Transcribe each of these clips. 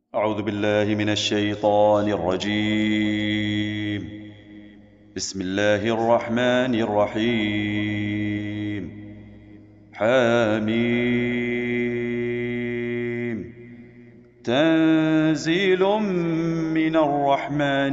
أعوذ بالله من الشيطان الرجيم. بسم الله الرحمن الرحيم. حميم. تنزيل من الرحمن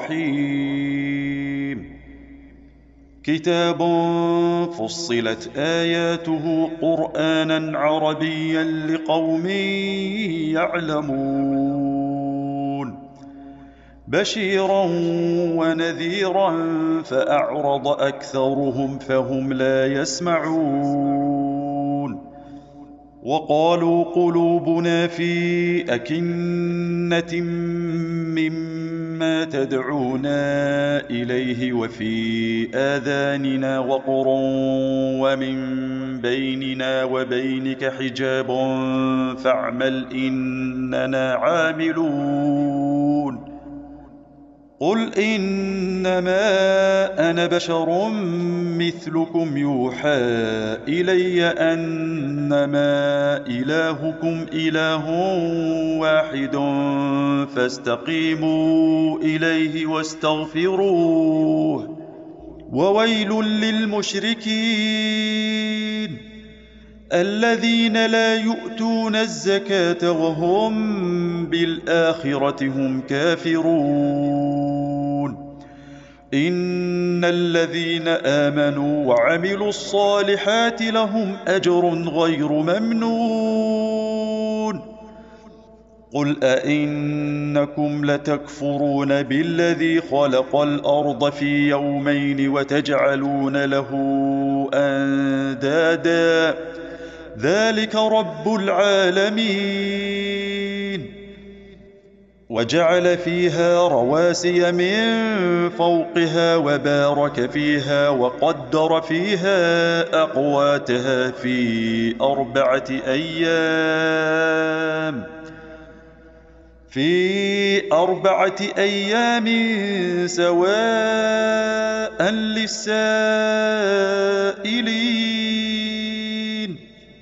الرحيم. كتاب فصلت آياته قرآنا عربيا لقوم يعلمون بشيرا ونذيرا فأعرض أكثرهم فهم لا يسمعون وقالوا قلوبنا في أكنة مما تدعونا إليه وفي آذاننا وقر ومن بيننا وبينك حجاب فاعمل إننا عاملون قل إنما أنا بشر مثلكم يوحى إلي أنما إلهكم إله واحد فاستقيموا إليه واستغفروه وويل للمشركين الذين لا يؤتون الزكاة وهم بالآخرة هم كافرون إن الذين آمنوا وعملوا الصالحات لهم أجر غير ممنون قل أئنكم لتكفرون بالذي خلق الأرض في يومين وتجعلون له أندادا ذلك رب العالمين وجعل فيها رواسي من فوقها وبارك فيها وقدر فيها أقواتها في أربعة أيام سواء للسائلين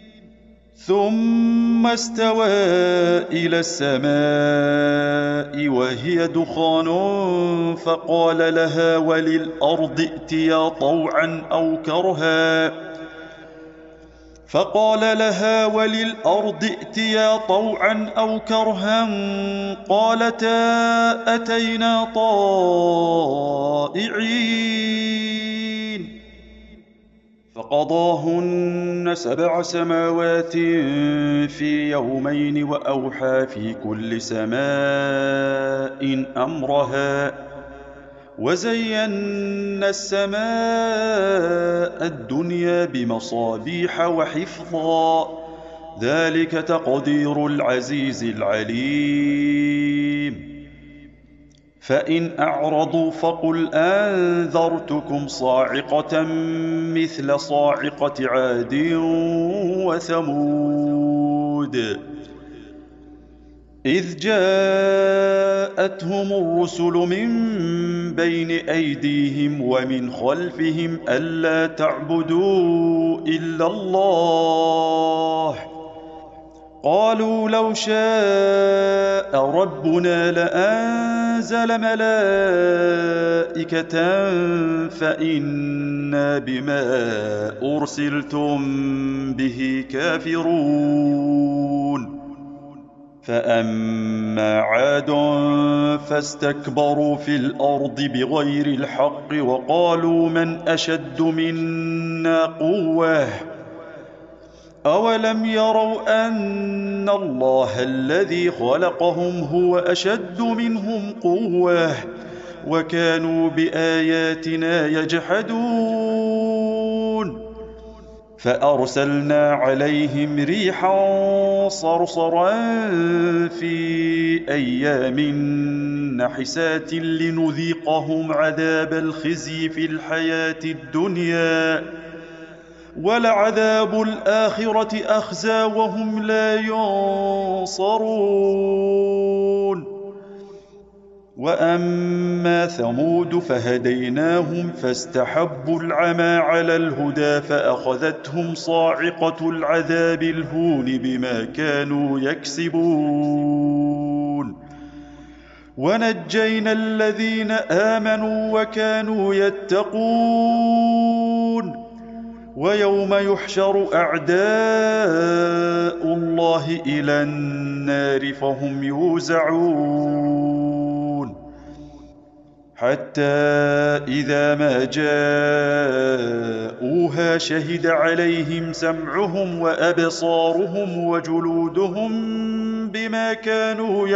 ثم استوى إلى السماء وهي دخان فقال لها وللأرض ائتيا طوعا أو كرها قالتا أتينا طائعين فقضاهن 7 سماوات في يومين وأوحى في كل سماء أمرها وزينا السماء الدنيا بمصابيح وحفظا ذلك تقدير العزيز العليم فإن أعرضوا فقل أنذرتكم صاعقة مثل صاعقة عاد وثمود إذ جاءتهم الرسل من بين أيديهم ومن خلفهم ألا تعبدوا إلا الله قالوا لو شاء ربنا لأنزل ملائكة فإنا بما أرسلتم به كافرون فأما عاد فاستكبروا في الأرض بغير الحق وقالوا من أشد منا قوة أولم يروا أن الله الذي خلقهم هو أشد منهم قوة وكانوا بآياتنا يجحدون فأرسلنا عليهم ريحا صرصرا في أيام نحسات لنذيقهم عذاب الخزي في الحياة الدنيا ولعذاب الآخرة أخزى وهم لا ينصرون وأما ثمود فهديناهم فاستحبوا العمى على الهدى فأخذتهم صاعقة العذاب الهون بما كانوا يكسبون ونجينا الذين آمنوا وكانوا يتقون ويوم يحشر أعداء الله إلى النار فهم يوزعون حتى إذا ما جاءوها شهد عليهم سمعهم وأبصارهم وجلودهم بما كانوا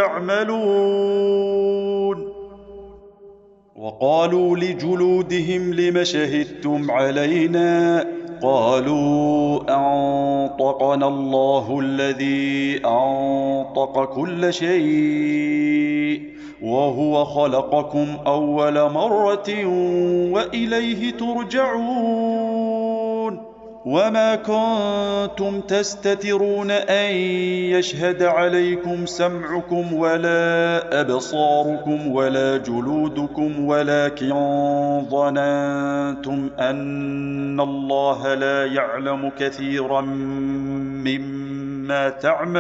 يعملون وقالوا لجلودهم لم شهدتم علينا قالوا أنطقنا الله الذي أنطق كل شيء وهو خلقكم أول مرة وإليه ترجعون وما كنتم تستترون أن يشهد عليكم سمعكم ولا أبصاركم ولا جلودكم ولكن ظننتم أن الله لا يعلم كثيرا مما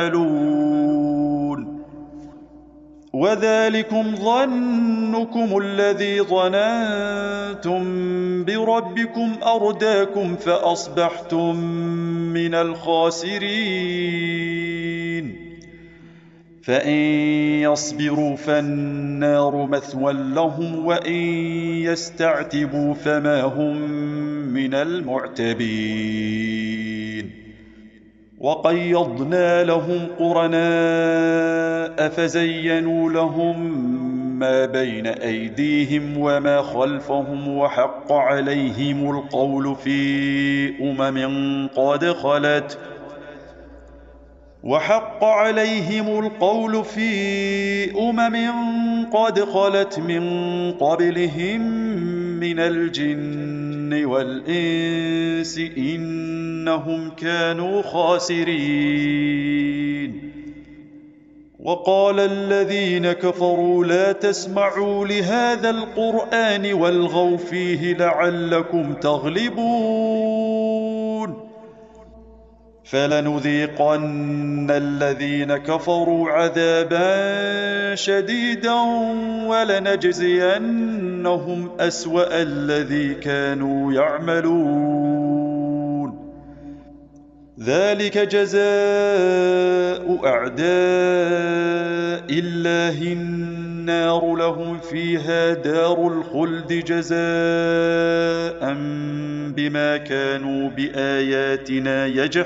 تعملون وذلكم ظنكم الذي ظننتم بربكم أرداكم فأصبحتم من الخاسرين فإن يصبروا فالنار مثوى لهم وإن يستعتبوا فما هم من المعتبين وقيضنا لهم قرناء فزينوا لهم ما بين أيديهم وما خلفهم وحق عليهم القول في أمم قد خلت من قبلهم من الجن والإنس إنهم كانوا خاسرين وقال الذين كفروا لا تسمعوا لهذا القرآن والغوا فيه لعلكم تغلبون فلنذيقن الذين كفروا عذابا شديدا ولنجزينهم أسوأ الذي كانوا يعملون ذلك جزاء أعداء الله النار لهم فيها دار الخلد جزاء بما كانوا بآياتنا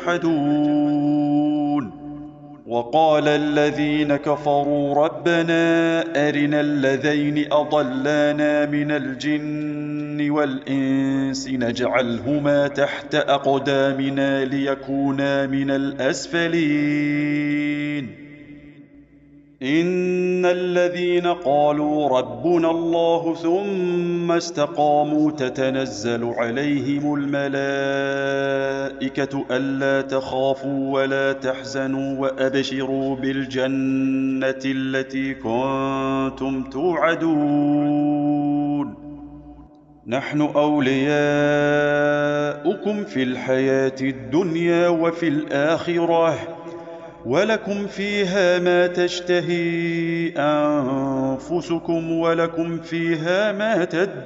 يجحدون وقال الذين كفروا ربنا أرنا الذين أضلانا من الجن والإنس نجعلهما تحت أقدامنا ليكونا من الأسفلين إن الذين قالوا ربنا الله ثم استقاموا تتنزل عليهم الملائكة ألا تخافوا ولا تحزنوا وأبشروا بالجنة التي كنتم توعدون نحن أولياؤكم في الحياة الدنيا وفي الآخرة ولكم فيها ما تشتهي أنفسكم ولكم فيها ما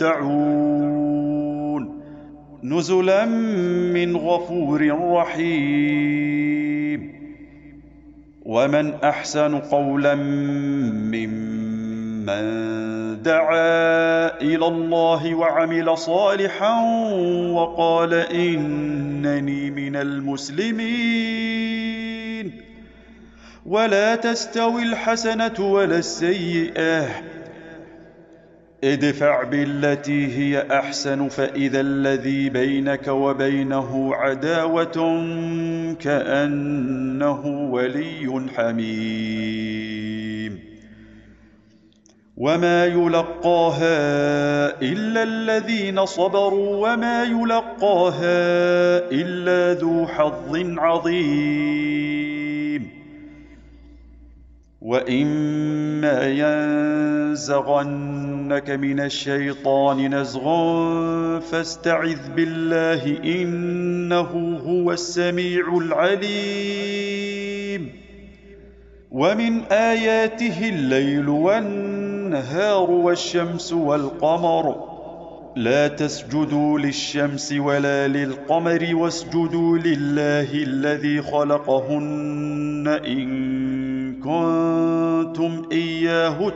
تدعون نزلا من غفور رحيم ومن أحسن قولا ممن دعا إلى الله وعمل صالحا وقال إنني من المسلمين ولا تستوي الحسنة ولا السيئة ادفع بالتي هي أحسن فإذا الذي بينك وبينه عداوة كأنه ولي حميم وما يلقاها إلا الذين صبروا وما يلقاها إلا ذو حظ عظيم وإما ينزغنك من الشيطان نزغ فاستعذ بالله إنه هو السميع العليم ومن آياته الليل والنهار والنهار والشمس والقمر لا تسجدوا للشمس ولا للقمر واسجدوا لله الذي خلقهن إن كنتم إياه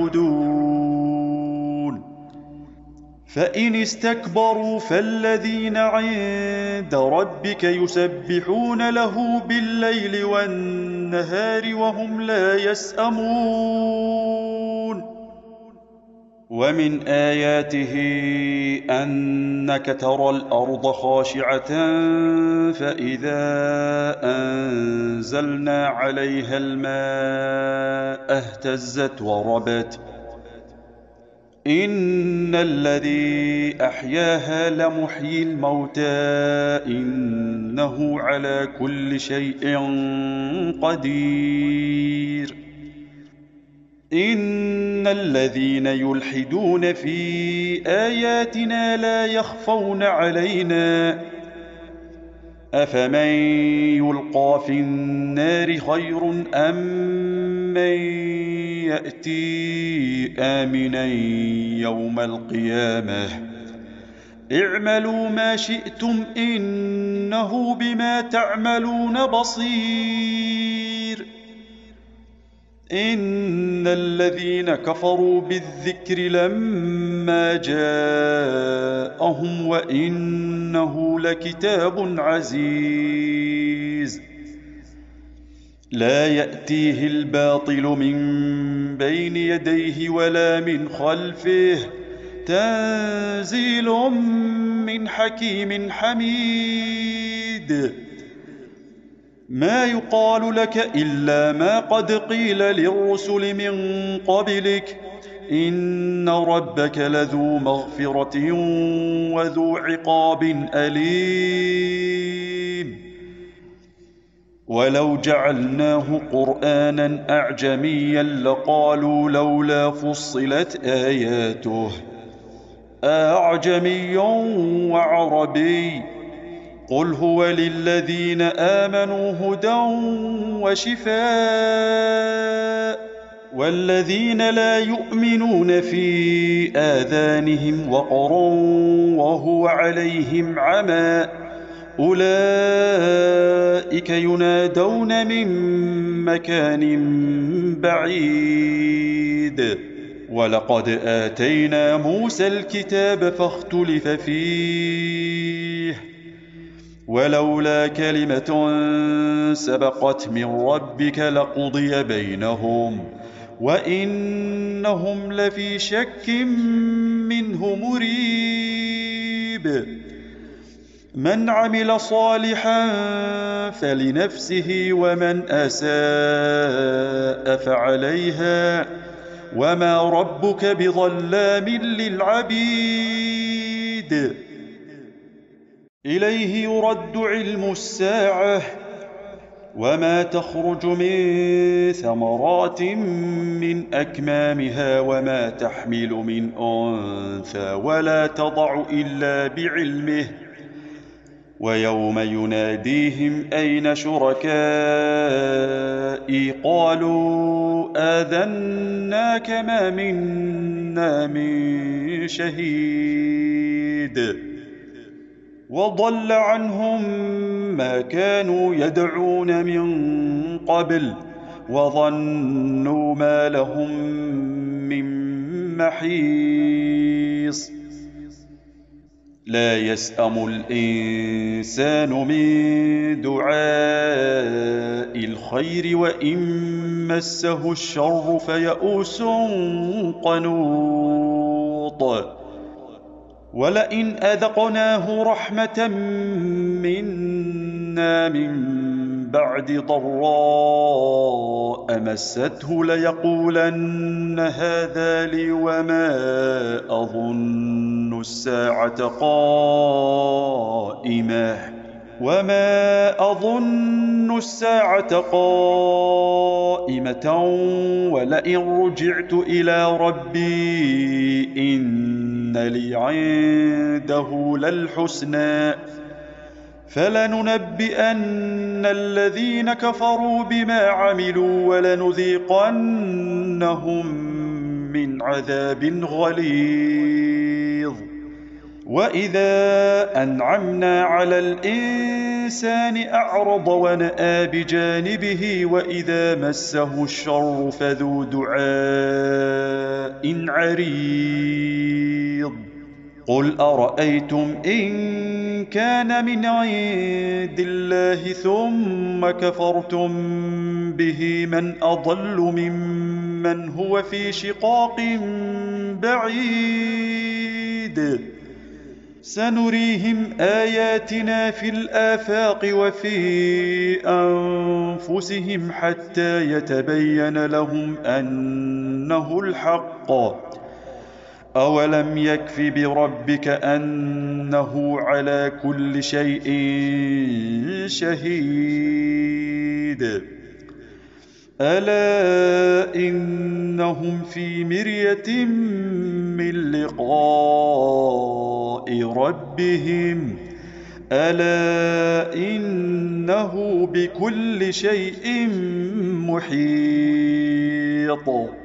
تعبدون فإن استكبروا فالذين عند ربك يسبحون له بالليل والنهار وهم لا يسأمون ومن آياته أنك ترى الأرض خاشعة فإذا أنزلنا عليها الماء اهتزت وربت إن الذي أحياها لمحيي الموتى إنه على كل شيء قدير إن الذين يلحدون في آياتنا لا يخفون علينا أفمن يلقى في النار خير أم من يأتي آمنا يوم القيامة اعملوا ما شئتم إنه بما تعملون بصير إن الذين كفروا بالذكر لما جاءهم وإنه لكتاب عزيز لا يأتيه الباطل من بين يديه ولا من خلفه تنزيل من حكيم حميد ما يقال لك إلا ما قد قيل للرسل من قبلك إن ربك لذو مغفرة وذو عقاب أليم ولو جعلناه قرآنا أعجميا لقالوا لولا فصلت آياته أعجمي وعربي قل هو للذين آمنوا هدى وشفاء والذين لا يؤمنون في آذانهم وقر وهو عليهم عمى أولئك ينادون من مكان بعيد ولقد آتينا موسى الكتاب فاختلف فيه ولولا كلمة سبقت من ربك لقضي بينهم وإنهم لفي شك منه مريب من عمل صالحا فلنفسه ومن أساء فعليها وما ربك بظلام للعبيد إليه يرد علم الساعة وما تخرج من ثمرات من أكمامها وما تحمل من أنثى ولا تضع إلا بعلمه ويوم يناديهم أين شركائي قالوا آذناك ما منا من شهيد وضل عنهم ما كانوا يدعون من قبل وظنوا ما لهم من محيص لا يسأم الإنسان من دعاء الخير وإن مسه الشر فيئوس قنوط ولئن أذقناه رحمة منا من بعد ضراء مسته ليقولن هذا لي وما أظن الساعة قائمة ولئن رجعت إلى ربي إن لي عنده للحسنى فلننبئن الذين كفروا بما عملوا ولنذيقنهم من عذاب غليظ. وإذا أنعمنا على الإنسان أعرض ونأى بجانبه وإذا مسه الشر فذو دعاء عريض. قل أرأيتم إن كان من عند الله ثم كفرتم به من أضل ممن هو في شقاق بعيد. سنريهم آياتنا في الآفاق وفي أنفسهم حتى يتبين لهم أنه الحق. أولم يكف بربك أنه على كل شيء شهيد. ألا إنهم في مرية من لقاء ربهم ألا إنه بكل شيء محيط.